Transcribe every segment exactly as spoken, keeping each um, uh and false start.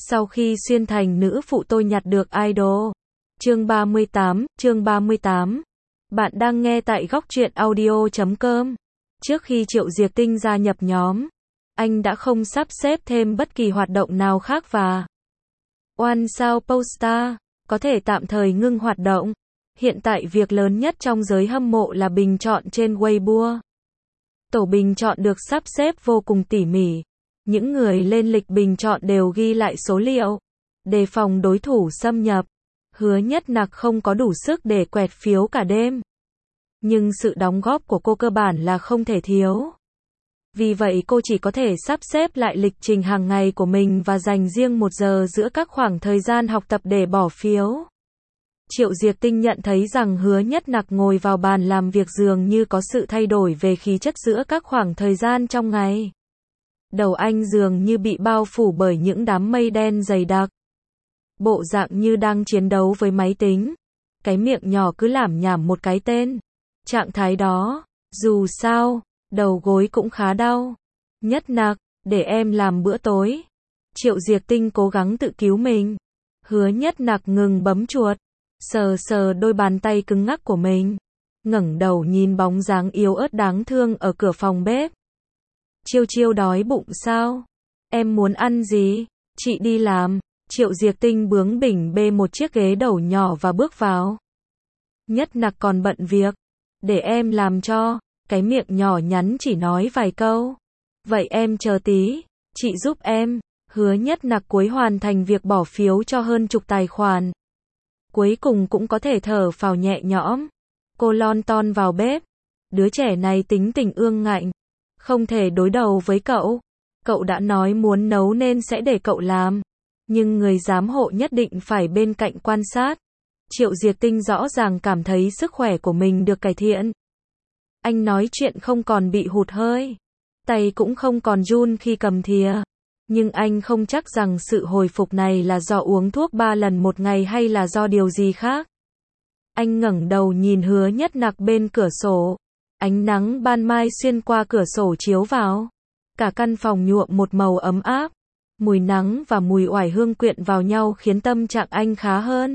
Sau khi xuyên thành nữ phụ tôi nhặt được idol. Chương ba mươi tám, chương ba mươi tám. Bạn đang nghe tại góc truyện audio chấm com. Trước khi Triệu Diệc Tinh gia nhập nhóm, anh đã không sắp xếp thêm bất kỳ hoạt động nào khác và One Sao Poster có thể tạm thời ngưng hoạt động. Hiện tại việc lớn nhất trong giới hâm mộ là bình chọn trên Weibo. Tổ bình chọn được sắp xếp vô cùng tỉ mỉ. Những người lên lịch bình chọn đều ghi lại số liệu, đề phòng đối thủ xâm nhập. Hứa Nhất Nặc không có đủ sức để quẹt phiếu cả đêm. Nhưng sự đóng góp của cô cơ bản là không thể thiếu. Vì vậy cô chỉ có thể sắp xếp lại lịch trình hàng ngày của mình và dành riêng một giờ giữa các khoảng thời gian học tập để bỏ phiếu. Triệu Diệc Tinh nhận thấy rằng Hứa Nhất Nặc ngồi vào bàn làm việc dường như có sự thay đổi về khí chất giữa các khoảng thời gian trong ngày. Đầu anh dường như bị bao phủ bởi những đám mây đen dày đặc. Bộ dạng như đang chiến đấu với máy tính. Cái miệng nhỏ cứ lảm nhảm một cái tên. Trạng thái đó, dù sao, đầu gối cũng khá đau. Nhất Nặc, để em làm bữa tối. Triệu Diệc Tinh cố gắng tự cứu mình. Hứa Nhất Nặc ngừng bấm chuột, sờ sờ đôi bàn tay cứng ngắc của mình, ngẩng đầu nhìn bóng dáng yếu ớt đáng thương ở cửa phòng bếp. Chiêu Chiêu đói bụng sao? Em muốn ăn gì? Chị đi làm. Triệu Diệc Tinh bướng bỉnh bê một chiếc ghế đầu nhỏ và bước vào. Nhất Nặc còn bận việc. Để em làm cho. Cái miệng nhỏ nhắn chỉ nói vài câu. Vậy em chờ tí. Chị giúp em. Hứa Nhất Nặc cuối hoàn thành việc bỏ phiếu cho hơn chục tài khoản. Cuối cùng cũng có thể thở phào nhẹ nhõm. Cô lon ton vào bếp. Đứa trẻ này tính tình ương ngạnh. Không thể đối đầu với cậu. Cậu đã nói muốn nấu nên sẽ để cậu làm. Nhưng người giám hộ nhất định phải bên cạnh quan sát. Triệu Diệc Tinh rõ ràng cảm thấy sức khỏe của mình được cải thiện. Anh nói chuyện không còn bị hụt hơi. Tay cũng không còn run khi cầm thìa. Nhưng anh không chắc rằng sự hồi phục này là do uống thuốc ba lần một ngày hay là do điều gì khác. Anh ngẩng đầu nhìn Hứa Nhất Nặc bên cửa sổ. Ánh nắng ban mai xuyên qua cửa sổ chiếu vào. Cả căn phòng nhuộm một màu ấm áp. Mùi nắng và mùi oải hương quyện vào nhau khiến tâm trạng anh khá hơn.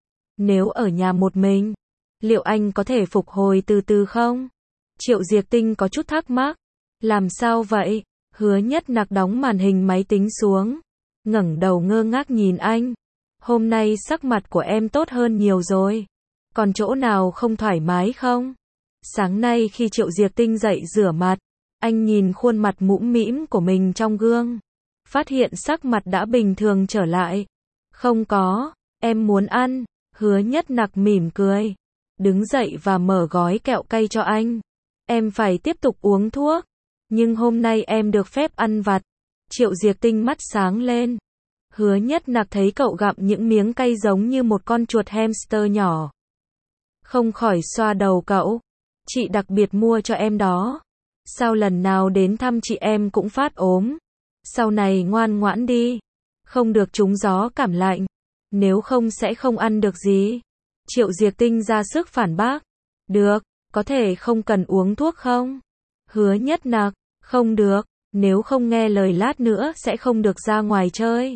Nếu ở nhà một mình, liệu anh có thể phục hồi từ từ không? Triệu Diệc Tinh có chút thắc mắc. Làm sao vậy? Hứa Nhất Nặc đóng màn hình máy tính xuống, ngẩng đầu ngơ ngác nhìn anh. Hôm nay sắc mặt của em tốt hơn nhiều rồi. Còn chỗ nào không thoải mái không? Sáng nay khi Triệu Diệc Tinh dậy rửa mặt, anh nhìn khuôn mặt mũm mĩm của mình trong gương, phát hiện sắc mặt đã bình thường trở lại. Không có, em muốn ăn. Hứa Nhất Nặc mỉm cười, đứng dậy và mở gói kẹo cay cho anh. Em phải tiếp tục uống thuốc, nhưng hôm nay em được phép ăn vặt. Triệu Diệc Tinh mắt sáng lên. Hứa Nhất Nặc thấy cậu gặm những miếng cay giống như một con chuột hamster nhỏ. Không khỏi xoa đầu cậu. Chị đặc biệt mua cho em đó. Sao lần nào đến thăm chị em cũng phát ốm? Sau này ngoan ngoãn đi. Không được trúng gió cảm lạnh. Nếu không sẽ không ăn được gì. Triệu Diệc Tinh ra sức phản bác. Được, có thể không cần uống thuốc không? Hứa Nhất Nặc, không được, nếu không nghe lời lát nữa sẽ không được ra ngoài chơi.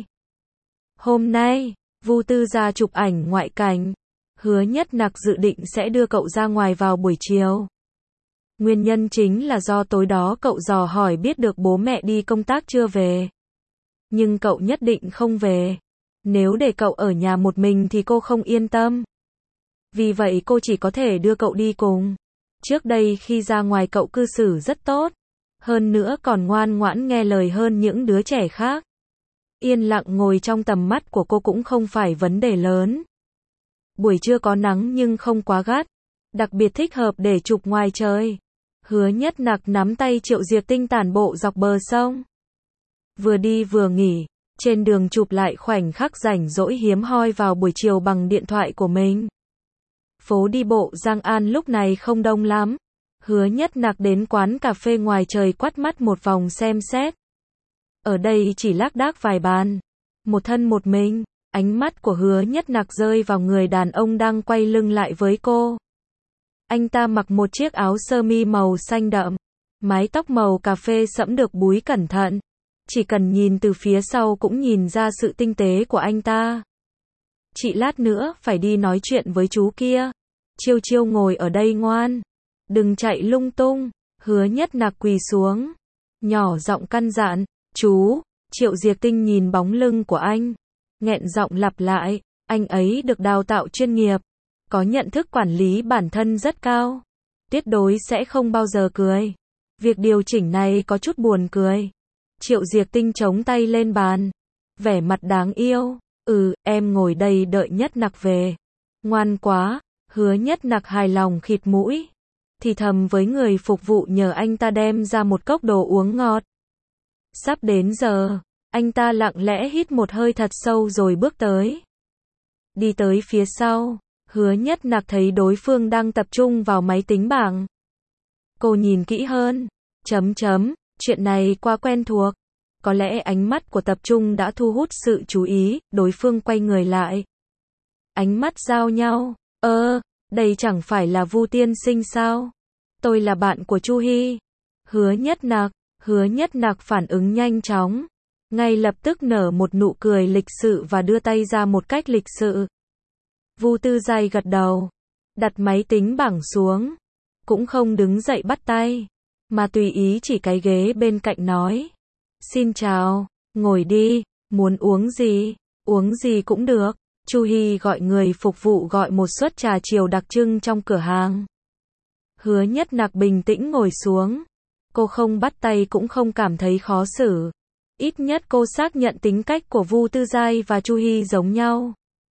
Hôm nay, Vu Tư ra chụp ảnh ngoại cảnh. Hứa Nhất Nặc dự định sẽ đưa cậu ra ngoài vào buổi chiều. Nguyên nhân chính là do tối đó cậu dò hỏi biết được bố mẹ đi công tác chưa về. Nhưng cậu nhất định không về. Nếu để cậu ở nhà một mình thì cô không yên tâm. Vì vậy cô chỉ có thể đưa cậu đi cùng. Trước đây khi ra ngoài cậu cư xử rất tốt. Hơn nữa còn ngoan ngoãn nghe lời hơn những đứa trẻ khác. Yên lặng ngồi trong tầm mắt của cô cũng không phải vấn đề lớn. Buổi trưa có nắng nhưng không quá gắt. Đặc biệt thích hợp để chụp ngoài trời. Hứa Nhất Nặc nắm tay Triệu Diệc Tinh tản bộ dọc bờ sông. Vừa đi vừa nghỉ. Trên đường chụp lại khoảnh khắc rảnh rỗi hiếm hoi vào buổi chiều bằng điện thoại của mình. Phố đi bộ Giang An lúc này không đông lắm. Hứa Nhất Nặc đến quán cà phê ngoài trời quắt mắt một vòng xem xét. Ở đây chỉ lác đác vài bàn. Một thân một mình. Ánh mắt của Hứa Nhất Nặc rơi vào người đàn ông đang quay lưng lại với cô. Anh ta mặc một chiếc áo sơ mi màu xanh đậm. Mái tóc màu cà phê sẫm được búi cẩn thận. chỉ cần nhìn từ phía sau cũng nhìn ra sự tinh tế của anh ta. Chị lát nữa phải đi nói chuyện với chú kia. Chiêu Chiêu ngồi ở đây ngoan. Đừng chạy lung tung. Hứa Nhất Nặc quỳ xuống. Nhỏ giọng căn dặn. Chú. Triệu Diệc Tinh nhìn bóng lưng của anh. Nghẹn giọng lặp lại. Anh ấy được đào tạo chuyên nghiệp. Có nhận thức quản lý bản thân rất cao. Tuyệt đối sẽ không bao giờ cười. Việc điều chỉnh này có chút buồn cười. Triệu Diệc Tinh chống tay lên bàn. Vẻ mặt đáng yêu. Ừ, em ngồi đây đợi Nhất Nặc về. Ngoan quá. Hứa Nhất Nặc hài lòng khịt mũi. Thì thầm với người phục vụ nhờ anh ta đem ra một cốc đồ uống ngọt. Sắp đến giờ. Anh ta lặng lẽ hít một hơi thật sâu rồi bước tới. Đi tới phía sau. Hứa Nhất Nặc thấy đối phương đang tập trung vào máy tính bảng. Cô nhìn kỹ hơn. Chấm chấm. Chuyện này quá quen thuộc. Có lẽ ánh mắt của tập trung đã thu hút sự chú ý. Đối phương quay người lại. Ánh mắt giao nhau. Ơ, đây chẳng phải là Vu tiên sinh sao? Tôi là bạn của Chu Hy. Hứa Nhất Nặc. Hứa Nhất Nặc phản ứng nhanh chóng. Ngay lập tức nở một nụ cười lịch sự và đưa tay ra một cách lịch sự. Vu Tư Giai gật đầu. Đặt máy tính bảng xuống. Cũng không đứng dậy bắt tay. Mà tùy ý chỉ cái ghế bên cạnh nói. Xin chào, ngồi đi, muốn uống gì? Uống gì cũng được. Chu Hy gọi người phục vụ gọi một suất trà chiều đặc trưng trong cửa hàng. Hứa Nhất Nặc bình tĩnh ngồi xuống. Cô không bắt tay cũng không cảm thấy khó xử. Ít nhất cô xác nhận tính cách của Vu Tư Giai và Chu Hy giống nhau.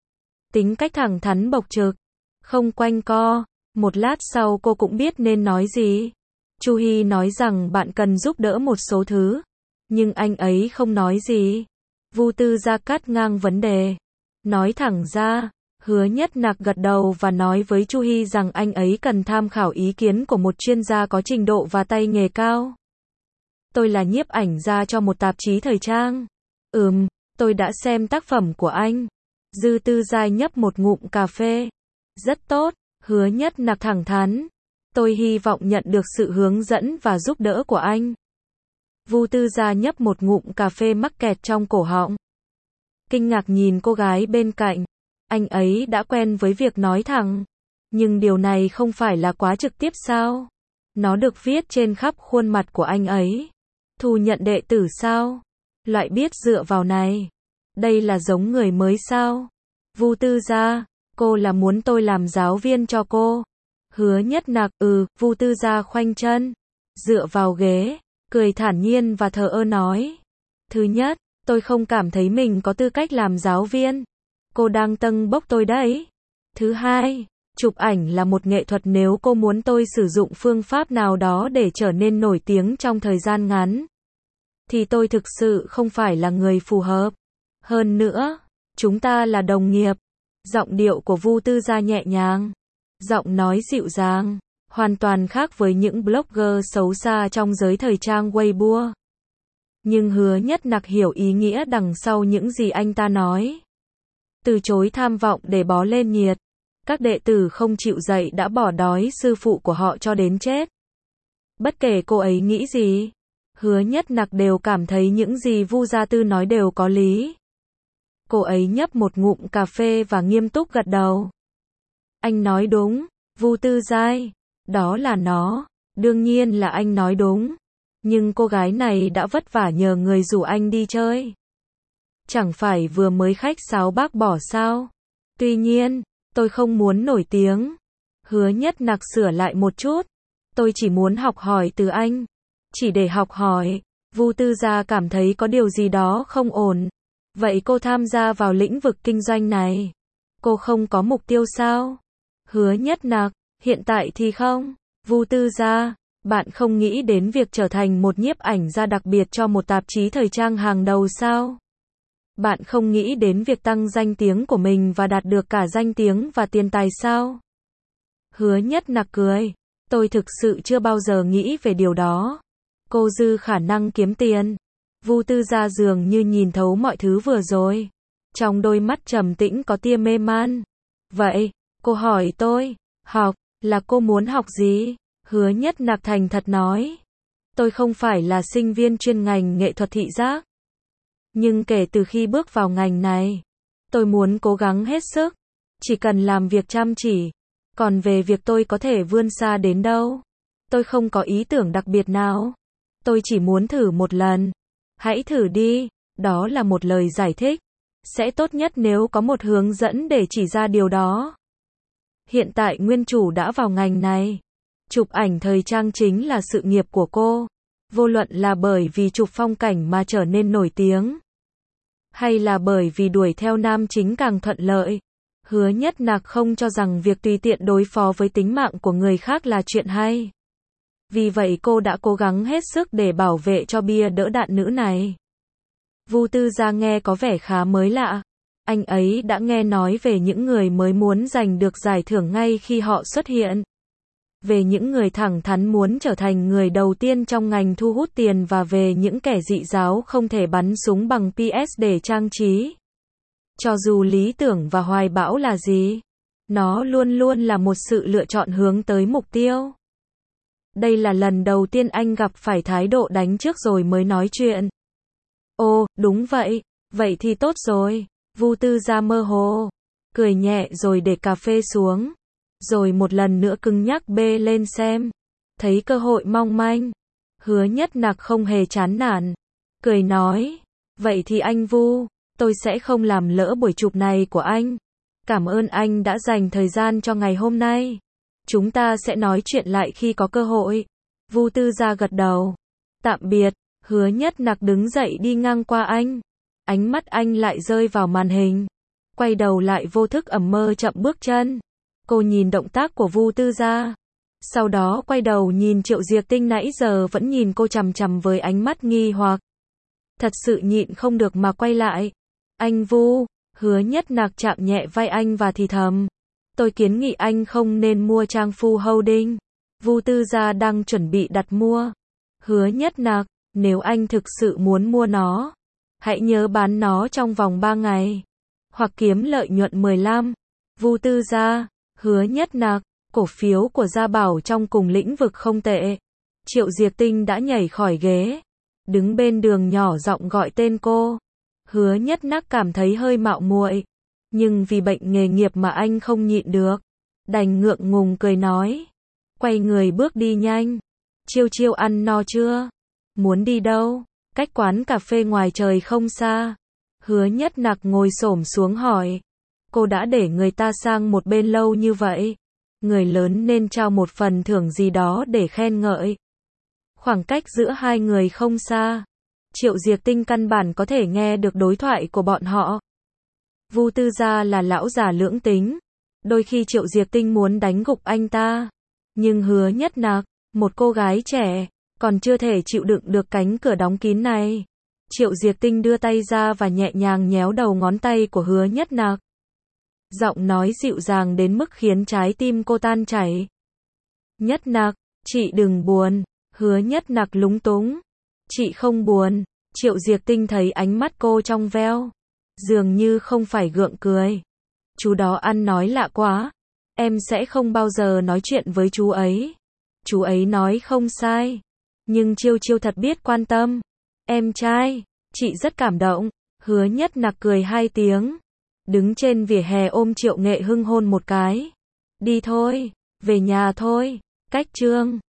Tính cách thẳng thắn bộc trực, không quanh co. Một lát sau cô cũng biết nên nói gì. Chu Hy nói rằng bạn cần giúp đỡ một số thứ. Nhưng anh ấy không nói gì. Vu Tư Gia cắt ngang vấn đề. Nói thẳng ra. Hứa Nhất Nặc gật đầu và nói với Chu Hy rằng anh ấy cần tham khảo ý kiến của một chuyên gia có trình độ và tay nghề cao. Tôi là nhiếp ảnh gia cho một tạp chí thời trang. Ừm, tôi đã xem tác phẩm của anh. Dư Tư Giai nhấp một ngụm cà phê. Rất tốt. Hứa Nhất Nặc thẳng thắn. Tôi hy vọng nhận được sự hướng dẫn và giúp đỡ của anh. Vu Tư Gia nhấp một ngụm cà phê mắc kẹt trong cổ họng. Kinh ngạc nhìn cô gái bên cạnh. Anh ấy đã quen với việc nói thẳng. Nhưng điều này không phải là quá trực tiếp sao? Nó được viết trên khắp khuôn mặt của anh ấy. Thu nhận đệ tử sao? Loại biết dựa vào này. Đây là giống người mới sao? Vu Tư Gia, cô là muốn tôi làm giáo viên cho cô. Hứa Nhất Nặc, ừ, Vu Tư Gia khoanh chân. Dựa vào ghế, cười thản nhiên và thờ ơ nói. Thứ nhất, tôi không cảm thấy mình có tư cách làm giáo viên. Cô đang tâng bốc tôi đấy. Thứ hai, chụp ảnh là một nghệ thuật, nếu cô muốn tôi sử dụng phương pháp nào đó để trở nên nổi tiếng trong thời gian ngắn, thì tôi thực sự không phải là người phù hợp. Hơn nữa, chúng ta là đồng nghiệp. Giọng điệu của Vu Tư Gia nhẹ nhàng. Giọng nói dịu dàng. Hoàn toàn khác với những blogger xấu xa trong giới thời trang Weibo. Nhưng Hứa Nhất Nặc hiểu ý nghĩa đằng sau những gì anh ta nói. Từ chối tham vọng để bó lên nhiệt. Các đệ tử không chịu dạy đã bỏ đói sư phụ của họ cho đến chết. Bất kể cô ấy nghĩ gì, Hứa Nhất Nặc đều cảm thấy những gì Vu Gia Tư nói đều có lý. Cô ấy nhấp một ngụm cà phê và nghiêm túc gật đầu. Anh nói đúng, Vu Tư Giai. Đó là nó. Đương nhiên là anh nói đúng. Nhưng cô gái này đã vất vả nhờ người rủ anh đi chơi. Chẳng phải vừa mới khách sáo bác bỏ sao? Tuy nhiên, tôi không muốn nổi tiếng. Hứa Nhất Nặc sửa lại một chút. Tôi chỉ muốn học hỏi từ anh. Chỉ để học hỏi. Vu Tư Gia cảm thấy có điều gì đó không ổn. Vậy cô tham gia vào lĩnh vực kinh doanh này. Cô không có mục tiêu sao? Hứa Nhất Nặc, hiện tại thì không. Vu Tư Gia, bạn không nghĩ đến việc trở thành một nhiếp ảnh gia đặc biệt cho một tạp chí thời trang hàng đầu sao? Bạn không nghĩ đến việc tăng danh tiếng của mình và đạt được cả danh tiếng và tiền tài sao? Hứa Nhất Nặc cười. Tôi thực sự chưa bao giờ nghĩ về điều đó. Cô dư khả năng kiếm tiền. Vu Tư Gia dường như nhìn thấu mọi thứ vừa rồi. Trong đôi mắt trầm tĩnh có tia mê man. Vậy, cô hỏi tôi, học, là cô muốn học gì? Hứa Nhất Nặc thành thật nói. Tôi không phải là sinh viên chuyên ngành nghệ thuật thị giác. Nhưng kể từ khi bước vào ngành này, tôi muốn cố gắng hết sức, chỉ cần làm việc chăm chỉ. Còn về việc tôi có thể vươn xa đến đâu, tôi không có ý tưởng đặc biệt nào. Tôi chỉ muốn thử một lần. Hãy thử đi, đó là một lời giải thích. Sẽ tốt nhất nếu có một hướng dẫn để chỉ ra điều đó. Hiện tại nguyên chủ đã vào ngành này. Chụp ảnh thời trang chính là sự nghiệp của cô. Vô luận là bởi vì chụp phong cảnh mà trở nên nổi tiếng, hay là bởi vì đuổi theo nam chính càng thuận lợi. Hứa Nhất Nạc không cho rằng việc tùy tiện đối phó với tính mạng của người khác là chuyện hay. Vì vậy cô đã cố gắng hết sức để bảo vệ cho bia đỡ đạn nữ này. Vu Tư Gia nghe có vẻ khá mới lạ. Anh ấy đã nghe nói về những người mới muốn giành được giải thưởng ngay khi họ xuất hiện. Về những người thẳng thắn muốn trở thành người đầu tiên trong ngành thu hút tiền và về những kẻ dị giáo không thể bắn súng bằng pê ét để trang trí. Cho dù lý tưởng và hoài bão là gì, nó luôn luôn là một sự lựa chọn hướng tới mục tiêu. Đây là lần đầu tiên anh gặp phải thái độ đánh trước rồi mới nói chuyện. Ồ, đúng vậy, vậy thì tốt rồi. Vu Tư Gia mơ hồ, cười nhẹ rồi để cà phê xuống. Rồi một lần nữa cứng nhắc bê lên xem. Thấy cơ hội mong manh. Hứa Nhất Nạc không hề chán nản. Cười nói, vậy thì anh Vu, tôi sẽ không làm lỡ buổi chụp này của anh. Cảm ơn anh đã dành thời gian cho ngày hôm nay. Chúng ta sẽ nói chuyện lại khi có cơ hội. Vu Tư Gia gật đầu. Tạm biệt. Hứa Nhất Nạc đứng dậy đi ngang qua anh. Ánh mắt anh lại rơi vào màn hình. Quay đầu lại vô thức ẩm mơ chậm bước chân. Cô nhìn động tác của Vu Tư Gia. Sau đó quay đầu nhìn Triệu Diệc Tinh nãy giờ vẫn nhìn cô chằm chằm với ánh mắt nghi hoặc. Thật sự nhịn không được mà quay lại. Anh Vu, Hứa Nhất Nạc chạm nhẹ vai anh và thì thầm. Tôi kiến nghị anh không nên mua Trang Phu Holding. Vu Tư Gia đang chuẩn bị đặt mua. Hứa Nhất Nạc, nếu anh thực sự muốn mua nó, hãy nhớ bán nó trong vòng ba ngày. Hoặc kiếm lợi nhuận mười lăm. Vu Tư Gia, Hứa Nhất Nạc, cổ phiếu của Gia Bảo trong cùng lĩnh vực không tệ. Triệu Diệc Tinh đã nhảy khỏi ghế, đứng bên đường nhỏ giọng gọi tên cô. Hứa Nhất Nạc cảm thấy hơi mạo muội, nhưng vì bệnh nghề nghiệp mà anh không nhịn được, đành ngượng ngùng cười nói. Quay người bước đi nhanh. Chiêu Chiêu ăn no chưa? Muốn đi đâu? Cách quán cà phê ngoài trời không xa. Hứa Nhất Nạc ngồi xổm xuống hỏi. Cô đã để người ta sang một bên lâu như vậy. Người lớn nên trao một phần thưởng gì đó để khen ngợi. Khoảng cách giữa hai người không xa. Triệu Diệc Tinh căn bản có thể nghe được đối thoại của bọn họ. Vu Tư Gia là lão già lưỡng tính. Đôi khi Triệu Diệc Tinh muốn đánh gục anh ta. Nhưng Hứa Nhất Nạc, một cô gái trẻ, còn chưa thể chịu đựng được cánh cửa đóng kín này. Triệu Diệc Tinh đưa tay ra và nhẹ nhàng nhéo đầu ngón tay của Hứa Nhất Nạc. Giọng nói dịu dàng đến mức khiến trái tim cô tan chảy. Nhất Nạc, chị đừng buồn. Hứa Nhất Nạc lúng túng. Chị không buồn. Triệu Diệc Tinh thấy ánh mắt cô trong veo, dường như không phải gượng cười. Chú đó ăn nói lạ quá. Em sẽ không bao giờ nói chuyện với chú ấy. Chú ấy nói không sai. Nhưng Chiêu Chiêu thật biết quan tâm. Em trai, chị rất cảm động. Hứa Nhất Nạc cười hai tiếng. Đứng trên vỉa hè ôm Triệu Nghệ Hưng hôn một cái. Đi thôi, về nhà thôi. Cách chương